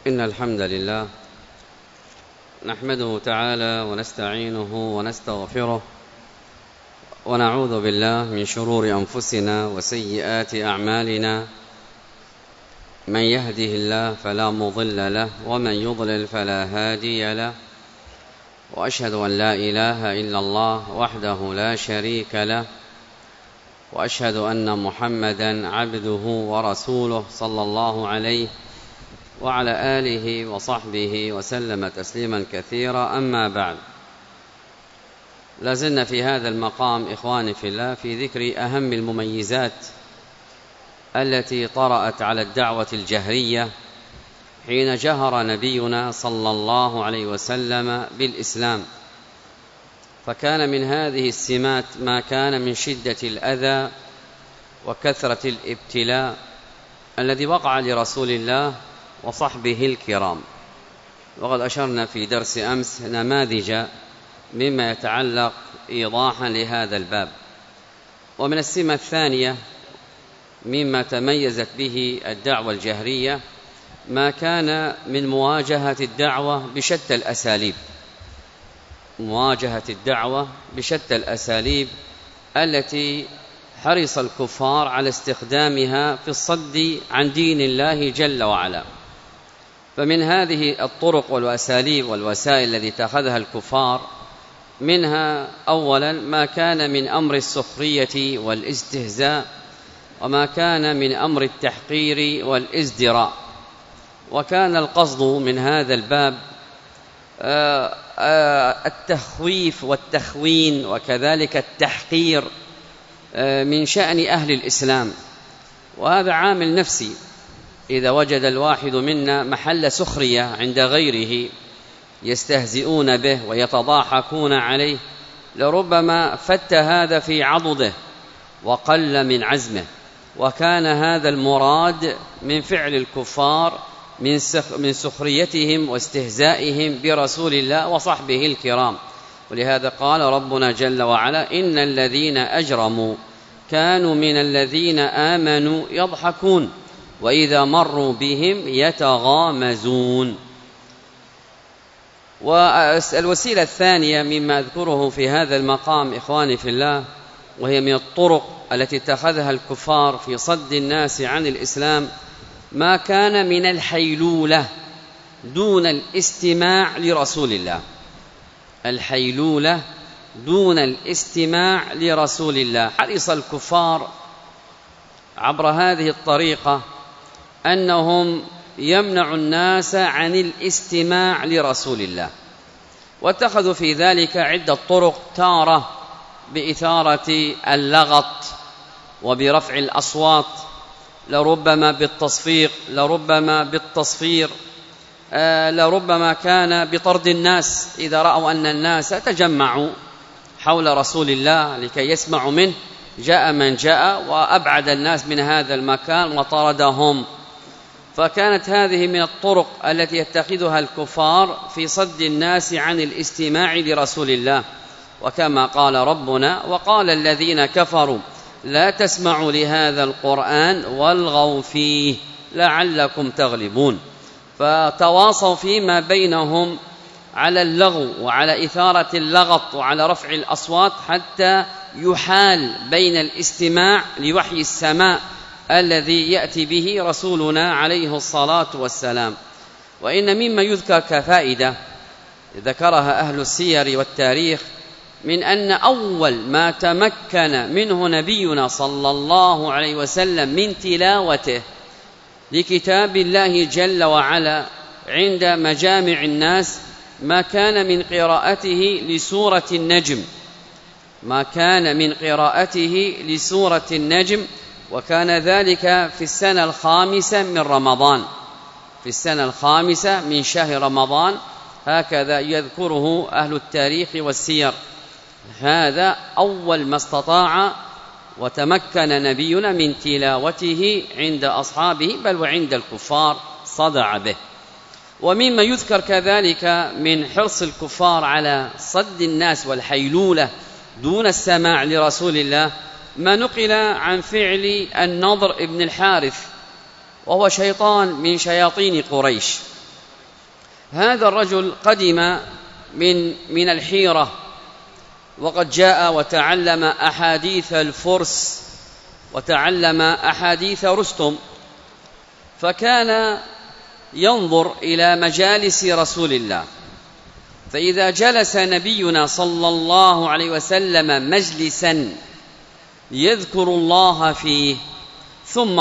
إن الحمد لله نحمده تعالى ونستعينه ونستغفره ونعوذ بالله من شرور أنفسنا وسيئات أعمالنا. من يهده الله فلا مضل له ومن يضلل فلا هادي له، وأشهد أن لا إله إلا الله وحده لا شريك له، وأشهد أن محمدا عبده ورسوله صلى الله عليه وعلى آله وصحبه وسلم تسليما كثيرا. أما بعد، لازلنا في هذا المقام إخواني في الله في ذكر أهم المميزات التي طرأت على الدعوة الجهرية حين جهر نبينا صلى الله عليه وسلم بالإسلام. فكان من هذه السمات ما كان من شدة الأذى وكثرة الابتلاء الذي وقع لرسول الله وصحبه الكرام، وقد أشرنا في درس أمس نماذج مما يتعلق إيضاحا لهذا الباب. ومن السمة الثانية مما تميزت به الدعوة الجهرية ما كان من مواجهة الدعوة بشتى الأساليب، مواجهة الدعوة بشتى الأساليب التي حرص الكفار على استخدامها في الصد عن دين الله جل وعلا. فمن هذه الطرق والأساليب والوسائل التي اتخذها الكفار منها أولا ما كان من أمر السخرية والاستهزاء، وما كان من أمر التحقير والازدراء. وكان القصد من هذا الباب التخويف والتخوين وكذلك التحقير من شأن أهل الإسلام. وهذا عامل نفسي، إذا وجد الواحد منا محل سخرية عند غيره يستهزئون به ويتضاحكون عليه، لربما فت هذا في عضده وقل من عزمه. وكان هذا المراد من فعل الكفار من سخريتهم واستهزائهم برسول الله وصحبه الكرام. ولهذا قال ربنا جل وعلا: إن الذين أجرموا كانوا من الذين آمنوا يضحكون وإذا مروا بهم يتغامزون. والوسيلة الثانية مما أذكره في هذا المقام إخواني في الله، وهي من الطرق التي اتخذها الكفار في صد الناس عن الإسلام، ما كان من الحيلولة دون الاستماع لرسول الله. الحيلولة دون الاستماع لرسول الله. حرص الكفار عبر هذه الطريقة أنهم يمنع الناس عن الاستماع لرسول الله، واتخذوا في ذلك عدة طرق: تارة بإثارة اللغط وبرفع الأصوات، لربما بالتصفيق، لربما بالتصفير، لربما كان بطرد الناس إذا رأوا أن الناس تجمعوا حول رسول الله لكي يسمعوا منه، جاء من جاء وأبعد الناس من هذا المكان وطردهم. فكانت هذه من الطرق التي يتخذها الكفار في صد الناس عن الاستماع لرسول الله. وكما قال ربنا: وقال الذين كفروا لا تسمعوا لهذا القرآن والغوا فيه لعلكم تغلبون. فتواصوا فيما بينهم على اللغو وعلى إثارة اللغط وعلى رفع الأصوات حتى يحال بين الاستماع لوحي السماء الذي يأتي به رسولنا عليه الصلاة والسلام. وإن مما يذكر كفائدة ذكرها أهل السير والتاريخ من أن أول ما تمكن منه نبينا صلى الله عليه وسلم من تلاوته لكتاب الله جل وعلا عند مجامع الناس ما كان من قراءته لسورة النجم، ما كان من قراءته لسورة النجم. وكان ذلك في السنة الخامسة من رمضان، في السنة الخامسة من شهر رمضان، هكذا يذكره أهل التاريخ والسير. هذا أول ما استطاع وتمكن نبينا من تلاوته عند أصحابه بل وعند الكفار صدع به. ومما يذكر كذلك من حرص الكفار على صد الناس والحيلولة دون السماع لرسول الله ما نقل عن فعل النضر بن الحارث، وهو شيطان من شياطين قريش. هذا الرجل قدم من الحيرة، وقد جاء وتعلم أحاديث الفرس وتعلم أحاديث رستم، فكان ينظر إلى مجالس رسول الله، فإذا جلس نبينا صلى الله عليه وسلم مجلسا يذكر الله فيه ثم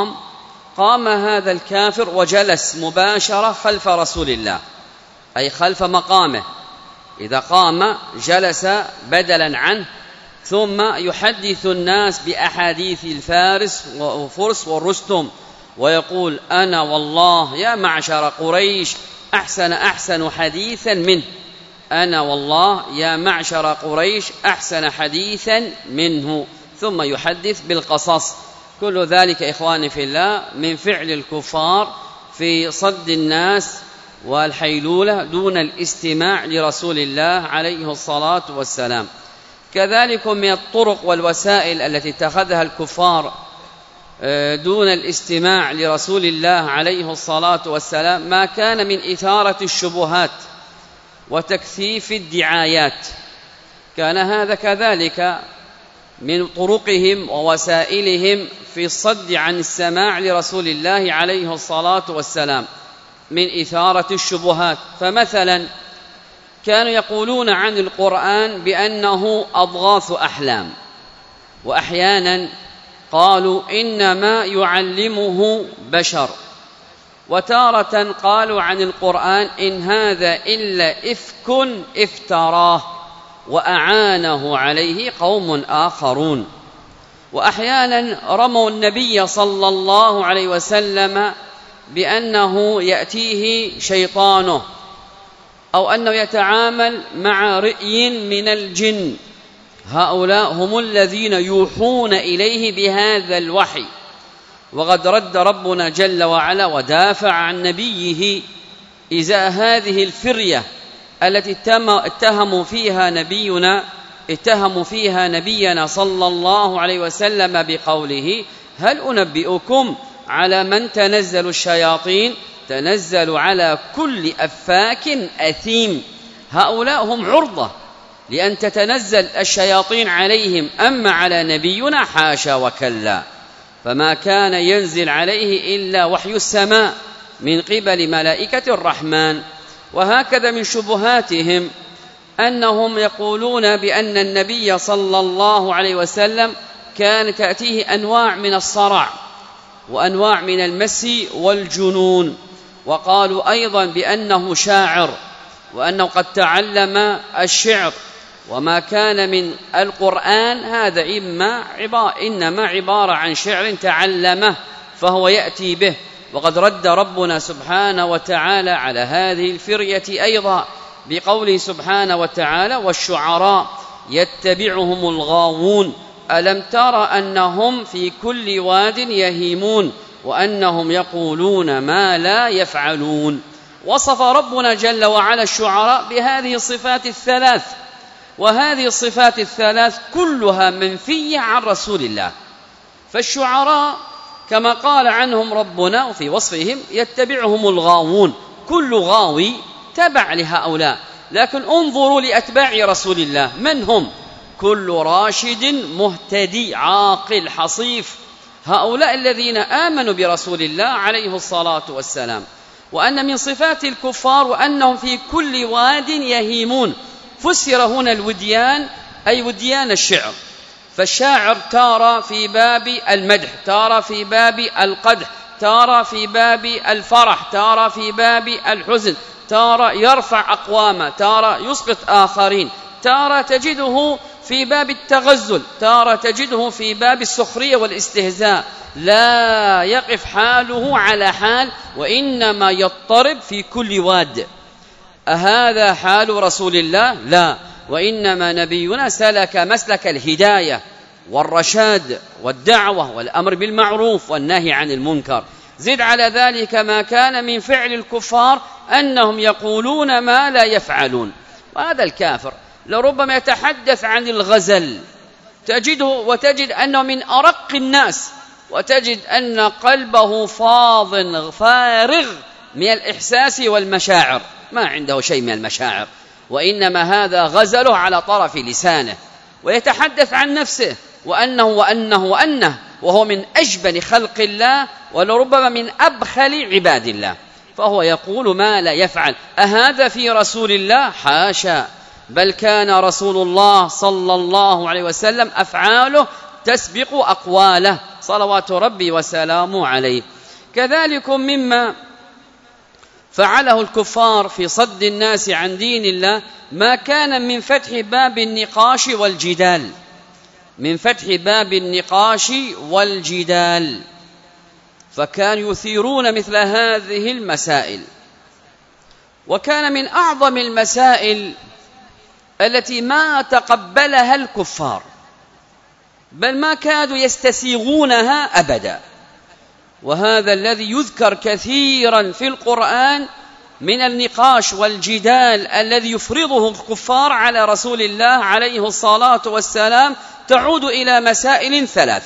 قام هذا الكافر وجلس مباشرة خلف رسول الله، أي خلف مقامه. إذا قام جلس بدلا عنه، ثم يحدث الناس بأحاديث الفارس والفرس والرستم، ويقول: أنا والله يا معشر قريش أحسن حديثا منه، أنا والله يا معشر قريش أحسن حديثا منه، ثم يحدث بالقصص. كل ذلك إخواني في الله من فعل الكفار في صد الناس والحيلولة دون الاستماع لرسول الله عليه الصلاة والسلام. كذلك من الطرق والوسائل التي اتخذها الكفار دون الاستماع لرسول الله عليه الصلاة والسلام ما كان من إثارة الشبهات وتكثيف الدعايات، كان هذا كذلك من طرقهم ووسائلهم في الصد عن السماع لرسول الله عليه الصلاة والسلام من إثارة الشبهات. فمثلا كانوا يقولون عن القرآن بأنه أضغاث أحلام، وأحيانا قالوا إنما يعلمه بشر، وتارة قالوا عن القرآن إن هذا إلا إفك افتراه وأعانه عليه قوم آخرون. وأحيانا رموا النبي صلى الله عليه وسلم بأنه يأتيه شيطانه، أو أنه يتعامل مع رئي من الجن، هؤلاء هم الذين يوحون إليه بهذا الوحي. وقد رد ربنا جل وعلا ودافع عن نبيه إزاء هذه الفرية التي اتهموا فيها نبينا صلى الله عليه وسلم بقوله: هل أنبئكم على من تنزل الشياطين؟ تنزل على كل أفاك أثيم. هؤلاء هم عرضة لأن تتنزل الشياطين عليهم، أما على نبينا حاشا وكلا، فما كان ينزل عليه إلا وحي السماء من قبل ملائكة الرحمن. وهكذا من شبهاتهم أنهم يقولون بأن النبي صلى الله عليه وسلم كان تأتيه أنواع من الصرع وأنواع من المس والجنون، وقالوا أيضا بأنه شاعر وأنه قد تعلم الشعر، وما كان من القرآن هذا إنما عبارة عن شعر تعلمه فهو يأتي به. وقد رد ربنا سبحانه وتعالى على هذه الفرية أيضا بقوله سبحانه وتعالى: والشعراء يتبعهم الغاوون ألم تر أنهم في كل واد يهيمون وأنهم يقولون ما لا يفعلون. وصف ربنا جل وعلا الشعراء بهذه الصفات الثلاث، وهذه الصفات الثلاث كلها منفية عن رسول الله. فالشعراء كما قال عنهم ربنا في وصفهم يتبعهم الغاوون، كل غاوي تبع لهؤلاء. لكن انظروا لأتباع رسول الله من هم؟ كل راشد مهتدي عاقل حصيف، هؤلاء الذين آمنوا برسول الله عليه الصلاة والسلام. وأن من صفات الكفار وأنهم في كل واد يهيمون. فسر هنا الوديان أي وديان الشعر، فالشاعر تارى في باب المدح، تارى في باب القدح، تارى في باب الفرح، تارى في باب الحزن، تارى يرفع أقواما، تارى يسقط آخرين، تارى تجده في باب التغزل، تارى تجده في باب السخرية والاستهزاء، لا يقف حاله على حال، وإنما يضطرب في كل واد. أهذا حال رسول الله؟ لا، وإنما نبينا سلك مسلك الهداية والرشاد والدعوة والأمر بالمعروف والنهي عن المنكر. زد على ذلك ما كان من فعل الكفار أنهم يقولون ما لا يفعلون. وهذا الكافر لربما يتحدث عن الغزل تجده وتجد أنه من أرق الناس، وتجد أن قلبه فاض فارغ من الإحساس والمشاعر، ما عنده شيء من المشاعر، وإنما هذا غزله على طرف لسانه، ويتحدث عن نفسه وأنه وأنه وأنه، وهو من أجبن خلق الله ولربما من أبخل عباد الله، فهو يقول ما لا يفعل. أهذا في رسول الله؟ حاشا، بل كان رسول الله صلى الله عليه وسلم أفعاله تسبق أقواله صلوات ربي وسلامه عليه. كذلك مما فعله الكفار في صد الناس عن دين الله ما كان من فتح باب النقاش والجدال، من فتح باب النقاش والجدال، فكانوا يثيرون مثل هذه المسائل. وكان من أعظم المسائل التي ما تقبلها الكفار، بل ما كادوا يستسيغونها أبدا، وهذا الذي يذكر كثيرا في القرآن من النقاش والجدال الذي يفرضه الكفار على رسول الله عليه الصلاة والسلام، تعود إلى مسائل ثلاث،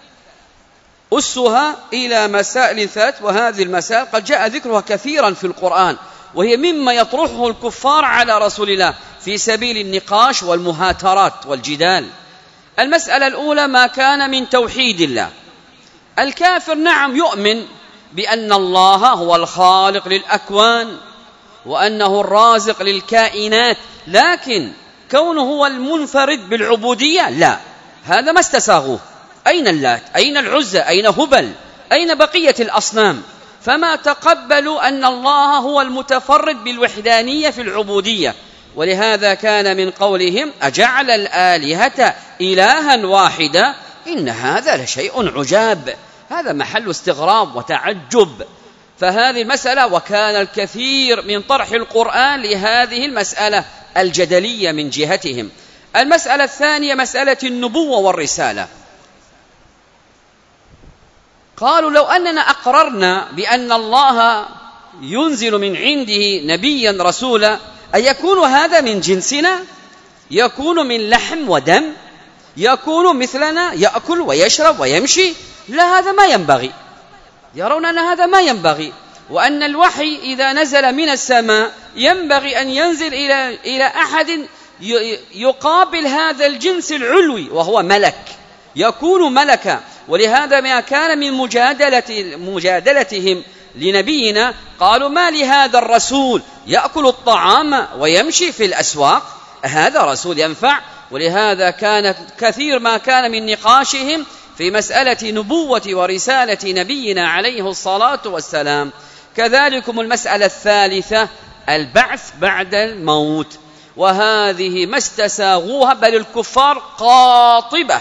أسها إلى مسائل ثلاث، وهذه المسائل قد جاء ذكرها كثيرا في القرآن، وهي مما يطرحه الكفار على رسول الله في سبيل النقاش والمهاترات والجدال. المسألة الأولى ما كان من توحيد الله. الكافر نعم يؤمن بأن الله هو الخالق للأكوان وأنه الرازق للكائنات، لكن كونه هو المنفرد بالعبودية لا، هذا ما استساغوه. أين اللات؟ أين العزى؟ أين هبل؟ أين بقية الأصنام؟ فما تقبلوا أن الله هو المتفرد بالوحدانية في العبودية، ولهذا كان من قولهم أجعل الآلهة إلها واحدا إن هذا لشيء عجاب، هذا محل استغراب وتعجب. فهذه المسألة، وكان الكثير من طرح القرآن لهذه المسألة الجدلية من جهتهم. المسألة الثانية مسألة النبوة والرسالة. قالوا لو أننا أقررنا بأن الله ينزل من عنده نبيا رسولا أيكون هذا من جنسنا؟ يكون من لحم ودم؟ يكون مثلنا يأكل ويشرب ويمشي؟ لا، هذا ما ينبغي. يرون أن هذا ما ينبغي، وأن الوحي إذا نزل من السماء ينبغي أن ينزل إلى أحد يقابل هذا الجنس العلوي وهو ملك، يكون ملكا. ولهذا ما كان من مجادلتهم لنبينا قالوا ما لهذا الرسول يأكل الطعام ويمشي في الأسواق، هذا رسول ينفع؟ ولهذا كان كثير ما كان من نقاشهم في مسألة نبوة ورسالة نبينا عليه الصلاة والسلام. كذلكم المسألة الثالثة البعث بعد الموت، وهذه ما استساغوها، بل الكفار قاطبة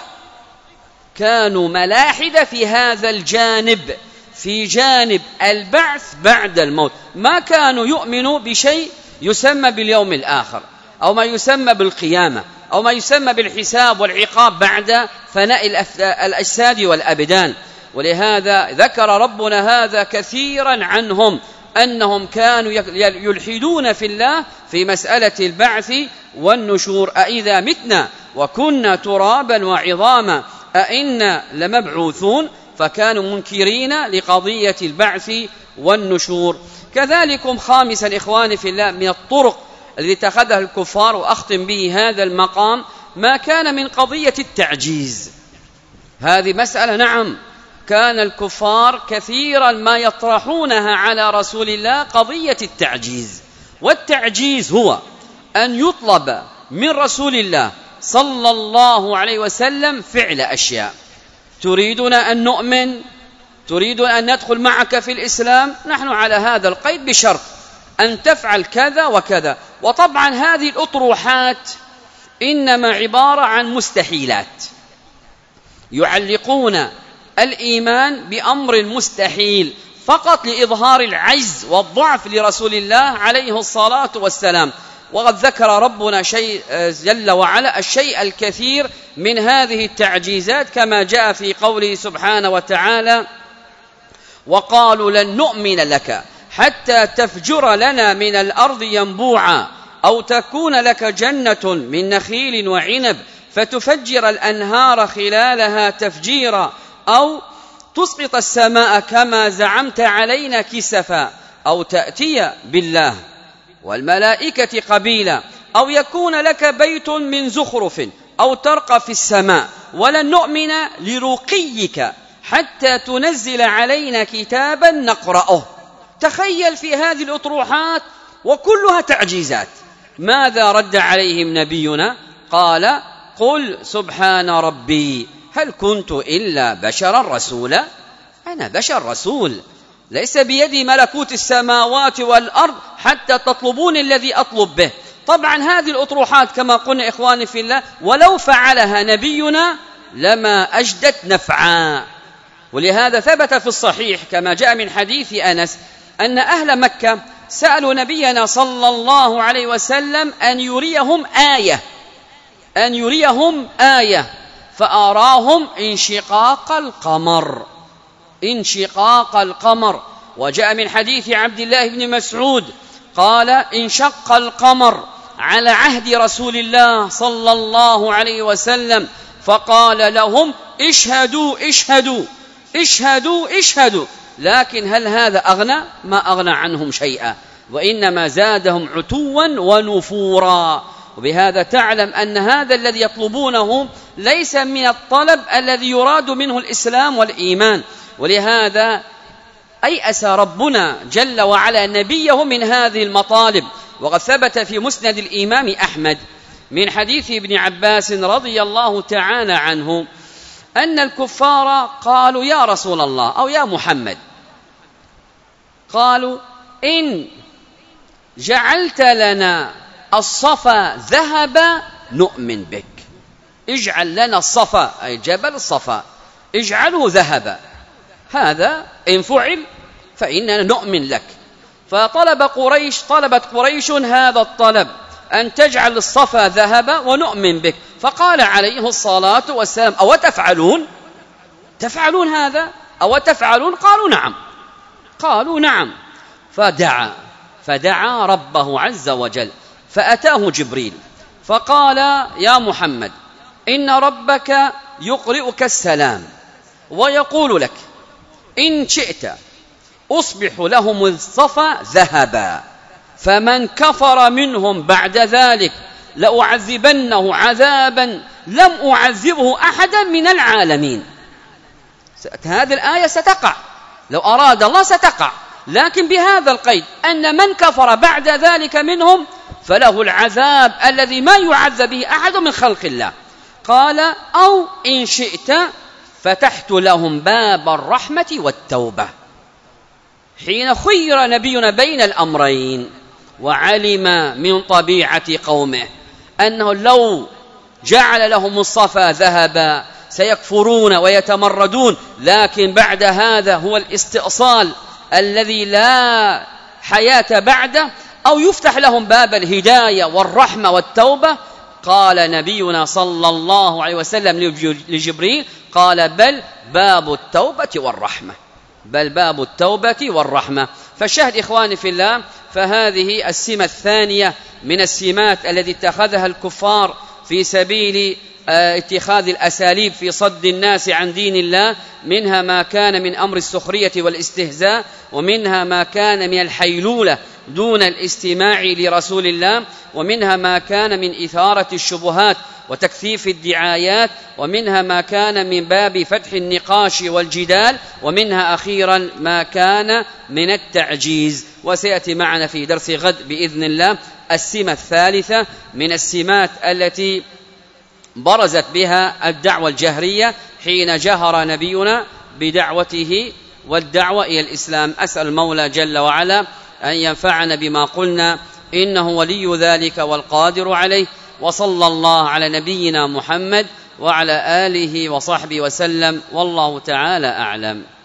كانوا ملاحدة في هذا الجانب، في جانب البعث بعد الموت، ما كانوا يؤمنوا بشيء يسمى باليوم الآخر أو ما يسمى بالقيامة أو ما يسمى بالحساب والعقاب بعد فناء الأجساد والأبدان. ولهذا ذكر ربنا هذا كثيرا عنهم، أنهم كانوا يلحدون في الله في مسألة البعث والنشور. أإذا متنا وكنا ترابا وعظاما أئنا لمبعوثون، فكانوا منكرين لقضية البعث والنشور. كذلك خامسا إخواني في الله من الطرق التي اتخذها الكفار، وأختم به هذا المقام، ما كان من قضية التعجيز. هذه مسألة نعم كان الكفار كثيرا ما يطرحونها على رسول الله، قضية التعجيز. والتعجيز هو أن يطلب من رسول الله صلى الله عليه وسلم فعل أشياء. تريدنا أن نؤمن، تريد أن ندخل معك في الإسلام، نحن على هذا القيد بشرط أن تفعل كذا وكذا. وطبعا هذه الأطروحات إنما عبارة عن مستحيلات، يعلقون الإيمان بأمر مستحيل فقط لإظهار العجز والضعف لرسول الله عليه الصلاة والسلام. وقد ذكر ربنا شيء جل وعلا الشيء الكثير من هذه التعجيزات، كما جاء في قوله سبحانه وتعالى: وقالوا لن نؤمن لك حتى تفجر لنا من الأرض ينبوعا أو تكون لك جنة من نخيل وعنب فتفجر الأنهار خلالها تفجيرا أو تسقط السماء كما زعمت علينا كسفا أو تأتي بالله والملائكة قبيلا، أو يكون لك بيت من زخرف، أو ترقى في السماء، ولن نؤمن لرقيك حتى تنزل علينا كتابا نقرأه. تخيل في هذه الأطروحات وكلها تعجيزات. ماذا رد عليهم نبينا؟ قال: قل سبحان ربي هل كنت إلا بشرا رسولا. أنا بشر رسول، ليس بيدي ملكوت السماوات والأرض حتى تطلبون الذي أطلب به. طبعا هذه الأطروحات كما قلنا إخواني في الله ولو فعلها نبينا لما أجدت نفعا. ولهذا ثبت في الصحيح كما جاء من حديث أنس أن أهل مكة سألوا نبينا صلى الله عليه وسلم أن يريهم آية فأراهم انشقاق القمر. وجاء من حديث عبد الله بن مسعود قال: انشق القمر على عهد رسول الله صلى الله عليه وسلم، فقال لهم: اشهدوا. لكن هل هذا أغنى؟ ما أغنى عنهم شيئا، وإنما زادهم عتوا ونفورا. وبهذا تعلم أن هذا الذي يطلبونه ليس من الطلب الذي يراد منه الإسلام والإيمان. ولهذا أيأس ربنا جل وعلا نبيه من هذه المطالب. وقد ثبت في مسند الإمام أحمد من حديث ابن عباس رضي الله تعالى عنه أن الكفار قالوا: يا رسول الله أو يا محمد، قالوا: إن جعلت لنا الصفا ذهبا نؤمن بك. اجعل لنا الصفا أي جبل الصفا اجعله ذهبا، هذا إن فعل فإننا نؤمن لك. طلبت قريش هذا الطلب، أن تجعل الصفا ذهبا ونؤمن بك. فقال عليه الصلاة والسلام: أو تفعلون هذا؟ أو تفعلون؟ قالوا نعم. فدعا ربه عز وجل، فأتاه جبريل فقال: يا محمد، إن ربك يقرئك السلام ويقول لك: إن شئت أصبح لهم الصفا ذهبا، فمن كفر منهم بعد ذلك لأعذبنه عذابا لم أعذبه أحدا من العالمين. هذه الآية ستقع لو أراد الله ستقع، لكن بهذا القيد أن من كفر بعد ذلك منهم فله العذاب الذي ما يعذب به أحد من خلق الله. قال: أو إن شئت فتحت لهم باب الرحمة والتوبة. حين خير نبينا بين الأمرين وعلم من طبيعة قومه أنه لو جعل لهم الصفا ذهبا سيكفرون ويتمردون، لكن بعد هذا هو الاستئصال الذي لا حياة بعده، أو يفتح لهم باب الهداية والرحمة والتوبة. قال نبينا صلى الله عليه وسلم لجبريل: قال: بل باب التوبة والرحمة. فالشاهد إخواني في الله، فهذه السمة الثانية من السمات التي اتخذها الكفار في سبيل اتخاذ الأساليب في صد الناس عن دين الله. منها ما كان من أمر السخرية والاستهزاء، ومنها ما كان من الحيلولة دون الاستماع لرسول الله، ومنها ما كان من إثارة الشبهات وتكثيف الدعايات، ومنها ما كان من باب فتح النقاش والجدال، ومنها أخيرا ما كان من التعجيز. وسيأتي معنا في درس غد بإذن الله السمة الثالثة من السمات التي برزت بها الدعوة الجهرية حين جهر نبينا بدعوته والدعوة إلى الإسلام. أسأل المولى جل وعلا أن ينفعنا بما قلنا، إنه ولي ذلك والقادر عليه. وصلى الله على نبينا محمد وعلى آله وصحبه وسلم، والله تعالى أعلم.